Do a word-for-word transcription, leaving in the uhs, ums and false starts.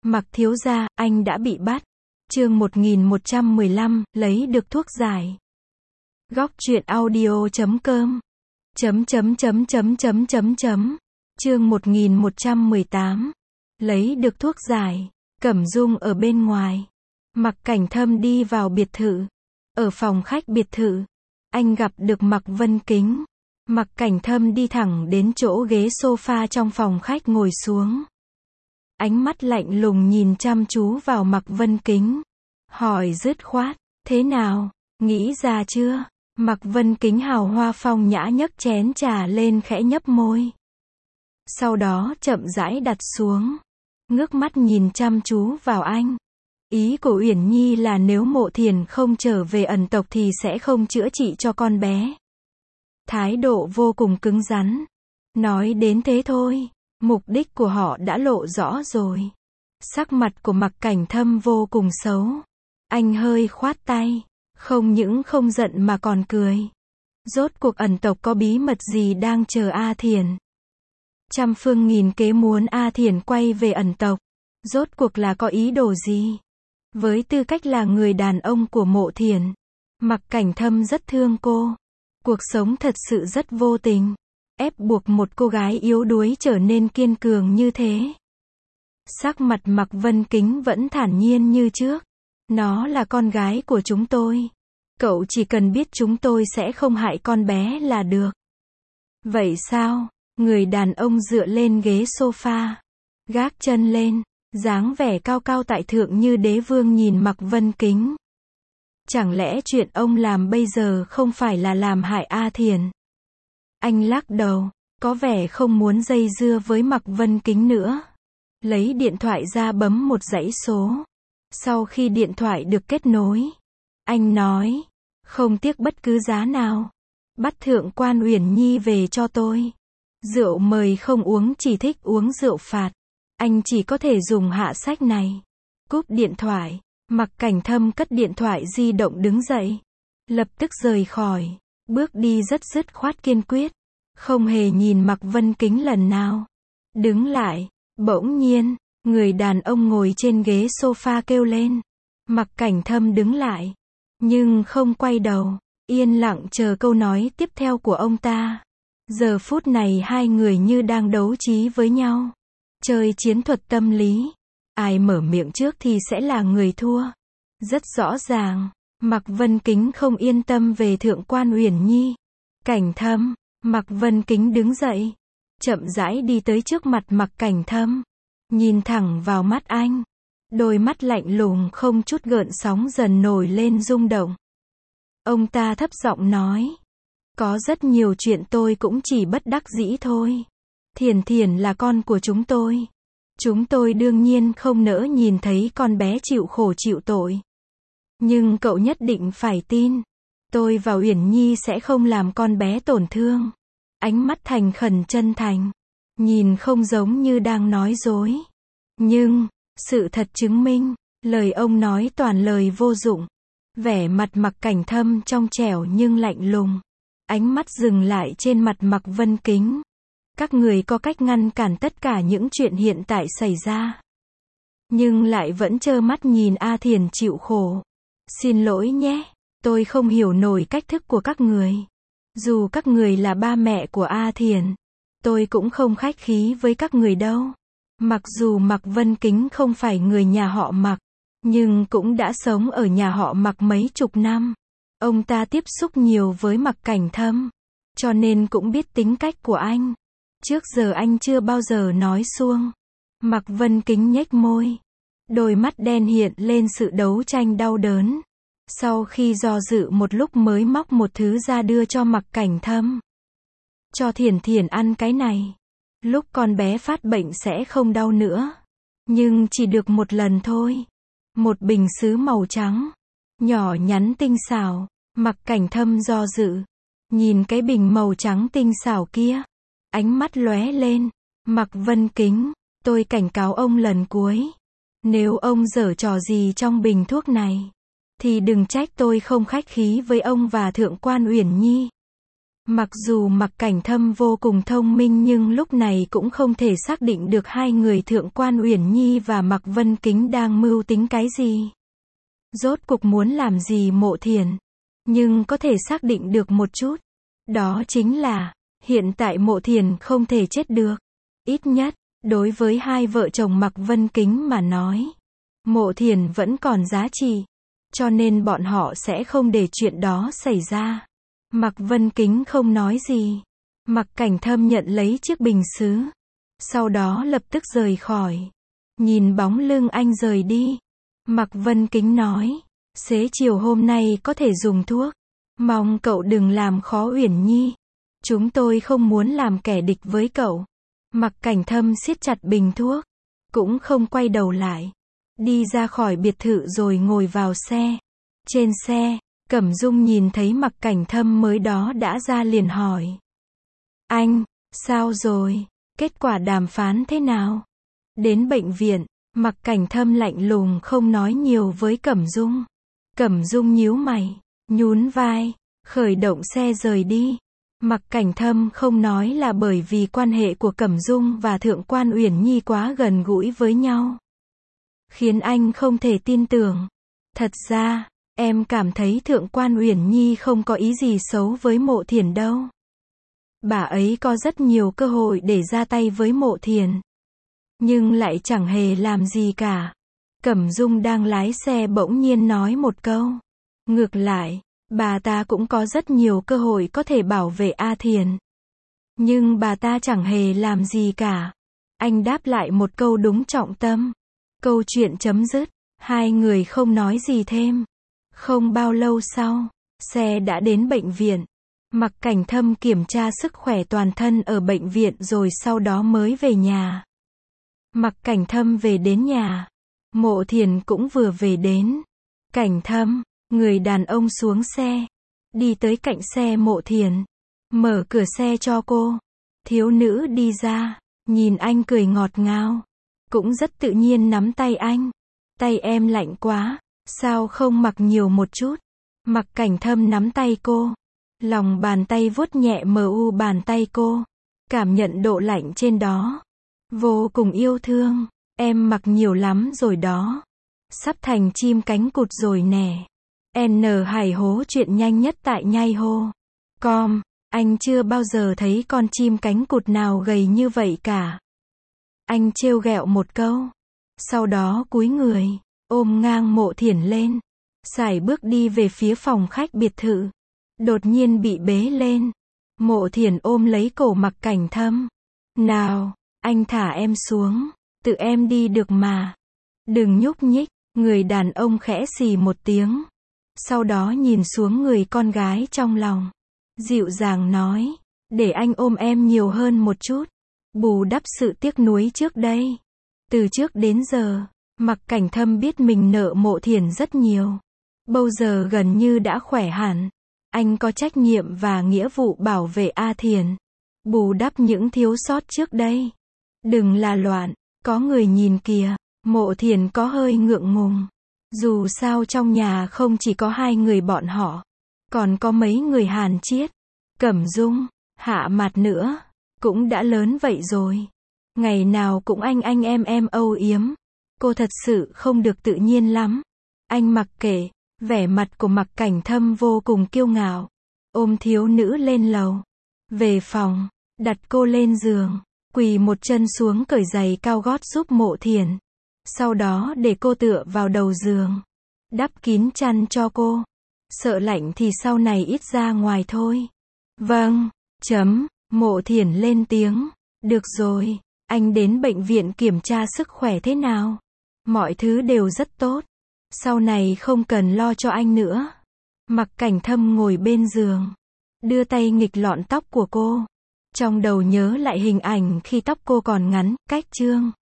Mặc thiếu gia, anh đã bị bắt. Chương một nghìn một trăm mười lăm, lấy được thuốc giải. Góc truyện audio chấm com. Chấm chấm chấm chấm chấm chấm chấm. Chương một nghìn một trăm mười tám. Lấy được thuốc giải. Cẩm Dung ở bên ngoài. Mặc Cảnh Thâm đi vào biệt thự. Ở phòng khách biệt thự, anh gặp được Mạc Vân Kính. Mặc Cảnh Thâm đi thẳng đến chỗ ghế sofa trong phòng khách ngồi xuống. Ánh mắt lạnh lùng nhìn chăm chú vào Mạc Vân Kính. Hỏi dứt khoát, thế nào, nghĩ ra chưa? Mạc Vân Kính hào hoa phong nhã nhấc chén trà lên khẽ nhấp môi. Sau đó chậm rãi đặt xuống. Ngước mắt nhìn chăm chú vào anh. Ý của Uyển Nhi là nếu Mộ Thiền không trở về ẩn tộc thì sẽ không chữa trị cho con bé. Thái độ vô cùng cứng rắn. Nói đến thế thôi, mục đích của họ đã lộ rõ rồi. Sắc mặt của Mạc Cảnh Thâm vô cùng xấu. Anh hơi khoát tay, không những không giận mà còn cười. Rốt cuộc ẩn tộc có bí mật gì đang chờ A Thiền? Trăm phương nghìn kế muốn A Thiền quay về ẩn tộc. Rốt cuộc là có ý đồ gì? Với tư cách là người đàn ông của Mộ Thiền, Mạc Cảnh Thâm rất thương cô. Cuộc sống thật sự rất vô tình, ép buộc một cô gái yếu đuối trở nên kiên cường như thế. Sắc mặt Mạc Vân Kính vẫn thản nhiên như trước. Nó là con gái của chúng tôi. Cậu chỉ cần biết chúng tôi sẽ không hại con bé là được. Vậy sao? Người đàn ông dựa lên ghế sofa, gác chân lên, dáng vẻ cao cao tại thượng như đế vương nhìn Mạc Vân Kính. Chẳng lẽ chuyện ông làm bây giờ không phải là làm hại A Thiền? Anh lắc đầu, có vẻ không muốn dây dưa với Mạc Vân Kính nữa. Lấy điện thoại ra bấm một dãy số. Sau khi điện thoại được kết nối, anh nói, không tiếc bất cứ giá nào, bắt Thượng quan Uyển Nhi về cho tôi. Rượu mời không uống, chỉ thích uống rượu phạt. Anh chỉ có thể dùng hạ sách này. Cúp điện thoại, Mạc Cảnh Thâm cất điện thoại di động đứng dậy. Lập tức rời khỏi. Bước đi rất dứt khoát kiên quyết. Không hề nhìn Mạc Vân Kính lần nào. Đứng lại. Bỗng nhiên, người đàn ông ngồi trên ghế sofa kêu lên. Mạc Cảnh Thâm đứng lại. Nhưng không quay đầu. Yên lặng chờ câu nói tiếp theo của ông ta. Giờ phút này hai người như đang đấu trí với nhau. Chơi chiến thuật tâm lý. Ai mở miệng trước thì sẽ là người thua. Rất rõ ràng, Mạc Vân Kính không yên tâm về Thượng quan Uyển Nhi. Cảnh Thâm, Mạc Vân Kính đứng dậy, chậm rãi đi tới trước mặt Mạc Cảnh Thâm, nhìn thẳng vào mắt anh. Đôi mắt lạnh lùng không chút gợn sóng dần nổi lên rung động. Ông ta thấp giọng nói, có rất nhiều chuyện tôi cũng chỉ bất đắc dĩ thôi. Thiền Thiền là con của chúng tôi. Chúng tôi đương nhiên không nỡ nhìn thấy con bé chịu khổ chịu tội. Nhưng cậu nhất định phải tin. Tôi và Uyển Nhi sẽ không làm con bé tổn thương. Ánh mắt thành khẩn chân thành. Nhìn không giống như đang nói dối. Nhưng, sự thật chứng minh, lời ông nói toàn lời vô dụng. Vẻ mặt Mạc Cảnh Thâm trong trẻo nhưng lạnh lùng. Ánh mắt dừng lại trên mặt Mạc Vân Kính. Các người có cách ngăn cản tất cả những chuyện hiện tại xảy ra. Nhưng lại vẫn trơ mắt nhìn A Thiền chịu khổ. Xin lỗi nhé, tôi không hiểu nổi cách thức của các người. Dù các người là ba mẹ của A Thiền, tôi cũng không khách khí với các người đâu. Mặc dù Mạc Vân Kính không phải người nhà họ Mạc, nhưng cũng đã sống ở nhà họ Mạc mấy chục năm. Ông ta tiếp xúc nhiều với Mạc Cảnh Thâm, cho nên cũng biết tính cách của anh. Trước giờ anh chưa bao giờ nói suông. Mạc Vân Kính nhếch môi. Đôi mắt đen hiện lên sự đấu tranh đau đớn. Sau khi do dự một lúc mới móc một thứ ra đưa cho Mạc Cảnh Thâm. Cho Thiền Thiền ăn cái này. Lúc con bé phát bệnh sẽ không đau nữa. Nhưng chỉ được một lần thôi. Một bình sứ màu trắng. Nhỏ nhắn tinh xảo. Mạc Cảnh Thâm do dự. Nhìn cái bình màu trắng tinh xảo kia. Ánh mắt lóe lên. Mạc Vân Kính, tôi cảnh cáo ông lần cuối. Nếu ông giở trò gì trong bình thuốc này, thì đừng trách tôi không khách khí với ông và Thượng quan Uyển Nhi. Mặc dù Mặc Cảnh Thâm vô cùng thông minh nhưng lúc này cũng không thể xác định được hai người Thượng quan Uyển Nhi và Mạc Vân Kính đang mưu tính cái gì. Rốt cuộc muốn làm gì Mộ Thiển. Nhưng có thể xác định được một chút. Đó chính là, hiện tại Mộ Thiển không thể chết được. Ít nhất, đối với hai vợ chồng Mạc Vân Kính mà nói, Mộ Thiển vẫn còn giá trị. Cho nên bọn họ sẽ không để chuyện đó xảy ra. Mạc Vân Kính không nói gì. Mạc Cảnh Thâm nhận lấy chiếc bình sứ. Sau đó lập tức rời khỏi. Nhìn bóng lưng anh rời đi. Mạc Vân Kính nói. Xế chiều hôm nay có thể dùng thuốc. Mong cậu đừng làm khó Uyển Nhi. Chúng tôi không muốn làm kẻ địch với cậu. Mạc Cảnh Thâm siết chặt bình thuốc. Cũng không quay đầu lại. Đi ra khỏi biệt thự rồi ngồi vào xe. Trên xe, Cẩm Dung nhìn thấy Mạc Cảnh Thâm mới đó đã ra liền hỏi. Anh, sao rồi? Kết quả đàm phán thế nào? Đến bệnh viện, Mạc Cảnh Thâm lạnh lùng không nói nhiều với Cẩm Dung. Cẩm Dung nhíu mày, nhún vai, khởi động xe rời đi. Mạc Cảnh Thâm không nói là bởi vì quan hệ của Cẩm Dung và Thượng quan Uyển Nhi quá gần gũi với nhau. Khiến anh không thể tin tưởng. Thật ra, em cảm thấy Thượng quan Uyển Nhi không có ý gì xấu với Mộ Thiển đâu. Bà ấy có rất nhiều cơ hội để ra tay với Mộ Thiển. Nhưng lại chẳng hề làm gì cả. Cẩm Dung đang lái xe bỗng nhiên nói một câu. Ngược lại, bà ta cũng có rất nhiều cơ hội có thể bảo vệ A Thiển. Nhưng bà ta chẳng hề làm gì cả. Anh đáp lại một câu đúng trọng tâm. Câu chuyện chấm dứt. Hai người không nói gì thêm. Không bao lâu sau, xe đã đến bệnh viện. Mạc Cảnh Thâm kiểm tra sức khỏe toàn thân ở bệnh viện rồi sau đó mới về nhà. Mạc Cảnh Thâm về đến nhà. Mộ Thiển cũng vừa về đến. Cảnh Thâm, người đàn ông xuống xe. Đi tới cạnh xe Mộ Thiển. Mở cửa xe cho cô. Thiếu nữ đi ra. Nhìn anh cười ngọt ngào. Cũng rất tự nhiên nắm tay anh. Tay em lạnh quá. Sao không mặc nhiều một chút? Mạc Cảnh Thâm nắm tay cô. Lòng bàn tay vuốt nhẹ mờ u bàn tay cô. Cảm nhận độ lạnh trên đó. Vô cùng yêu thương. Em mặc nhiều lắm rồi đó. Sắp thành chim cánh cụt rồi nè. N Hải hố chuyện nhanh nhất tại nhai hô. Com. Anh chưa bao giờ thấy con chim cánh cụt nào gầy như vậy cả. Anh trêu ghẹo một câu. Sau đó cúi người. Ôm ngang Mộ Thiển lên. Sải bước đi về phía phòng khách biệt thự. Đột nhiên bị bế lên. Mộ Thiển ôm lấy cổ Mạc Cảnh Thâm. Nào, anh thả em xuống. Tự em đi được mà. Đừng nhúc nhích. Người đàn ông khẽ xì một tiếng. Sau đó nhìn xuống người con gái trong lòng. Dịu dàng nói. Để anh ôm em nhiều hơn một chút. Bù đắp sự tiếc nuối trước đây. Từ trước đến giờ, Mạc Cảnh Thâm biết mình nợ Mộ Thiển rất nhiều. Bây giờ gần như đã khỏe hẳn. Anh có trách nhiệm và nghĩa vụ bảo vệ A Thiển. Bù đắp những thiếu sót trước đây. Đừng là loạn. Có người nhìn kìa. Mộ Thiển có hơi ngượng ngùng. Dù sao trong nhà không chỉ có hai người bọn họ. Còn có mấy người Hàn Chiết. Cẩm Dung. Hạ Mạt nữa. Cũng đã lớn vậy rồi. Ngày nào cũng anh anh em em âu yếm. Cô thật sự không được tự nhiên lắm. Anh mặc kệ. Vẻ mặt của Mạc Cảnh Thâm vô cùng kiêu ngạo. Ôm thiếu nữ lên lầu. Về phòng. Đặt cô lên giường. Quỳ một chân xuống cởi giày cao gót giúp Mộ Thiển. Sau đó để cô tựa vào đầu giường. Đắp kín chăn cho cô. Sợ lạnh thì sau này ít ra ngoài thôi. Vâng. Chấm. Mộ Thiển lên tiếng. Được rồi. Anh đến bệnh viện kiểm tra sức khỏe thế nào? Mọi thứ đều rất tốt. Sau này không cần lo cho anh nữa. Mạc Cảnh Thâm ngồi bên giường. Đưa tay nghịch lọn tóc của cô. Trong đầu nhớ lại hình ảnh khi tóc cô còn ngắn, cách trương.